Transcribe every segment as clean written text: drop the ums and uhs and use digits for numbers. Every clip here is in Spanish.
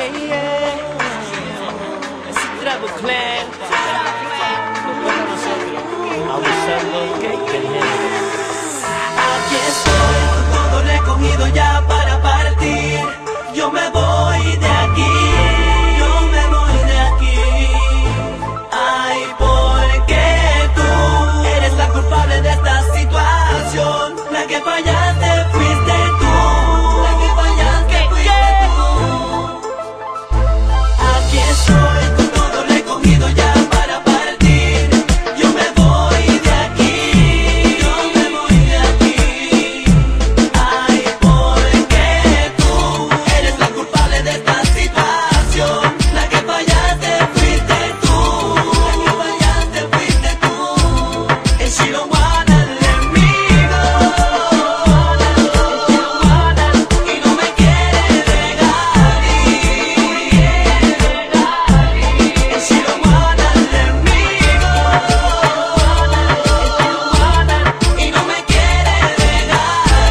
Es el Travel Clan. Nos toca a nosotros. Abusando del género. Aquí estoy con todo recogido ya para partir. Yo me voy de aquí. Yo me voy de aquí. Ay, porque tú eres la culpable de esta situación. La que fallaste fuiste tú. La que fallaste fuiste tú. Aquí estoy con todo recogido ya para partir. Yo me voy de aquí. Yo me voy de aquí. Ay, porque tú eres la culpable de esta situación. La que fallaste fuiste tú. La que fallaste fuiste tú. And she don't wanna let me go. Y no me quiere dejar ir. And she don't wanna let me go. Y no me quiere dejar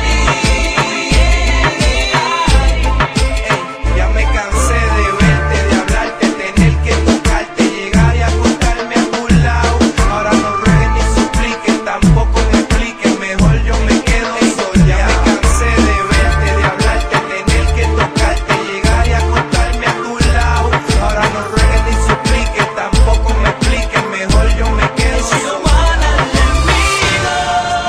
ir. Ya me cansé de verte, de hablarte, tener que tocarte, llegar y acostarme a tu lado. Ahora no rueguen ni supliquen, tampoco me expliquen, mejor yo me quedo solo. Ya me cansé de verte, de hablarte, tener que tocarte, llegar y acostarme a tu lado. Ahora no rueguen ni supliquen, tampoco me expliquen, mejor yo me quedo She don't solo. wanna let me go.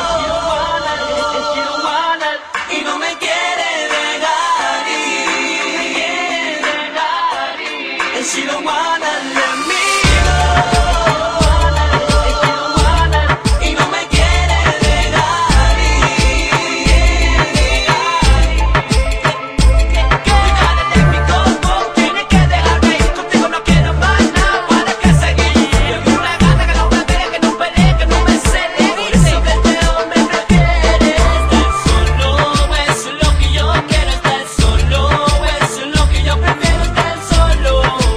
Y no me quiere dejar ir. And she don't wanna let me go. Y no me quiere dejar ir. You gotta let me go. Tienes que dejarme ir. Contigo no quiero más nada. ¿Para qué seguir? Yo vi una gana que no me pelee, que no pelee, que no me cede. Por eso deseo me prefiere estar solo. Eso es lo que yo quiero, estar solo. Eso es lo que yo prefiero, estar solo.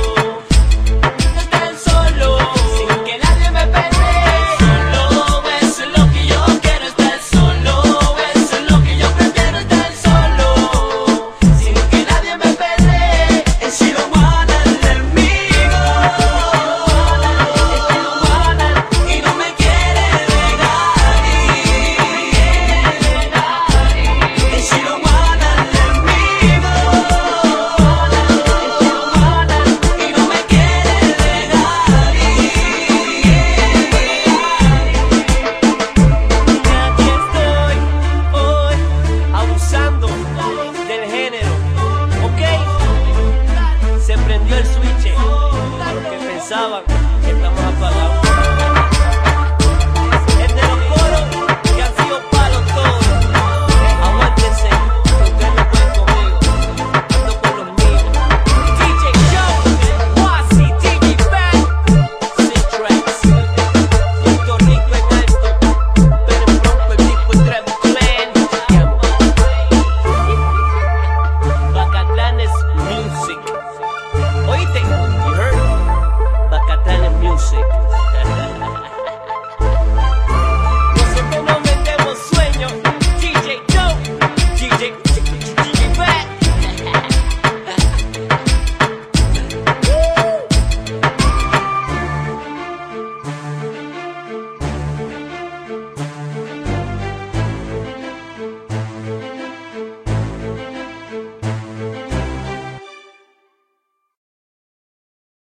Estar solo, sin que nadie me pelee. Solo, eso es lo que yo quiero, estar solo. Eso es lo que yo prefiero, estar solo. Sin que nadie me pelee. And she don't wanna let me go. Y no me quiere dejar ir. And she don't wanna let me go. Y no me quiere dejar ir. Aquí estoy hoy abusando del género, ¿ok? Se prendió el switch porque pensaban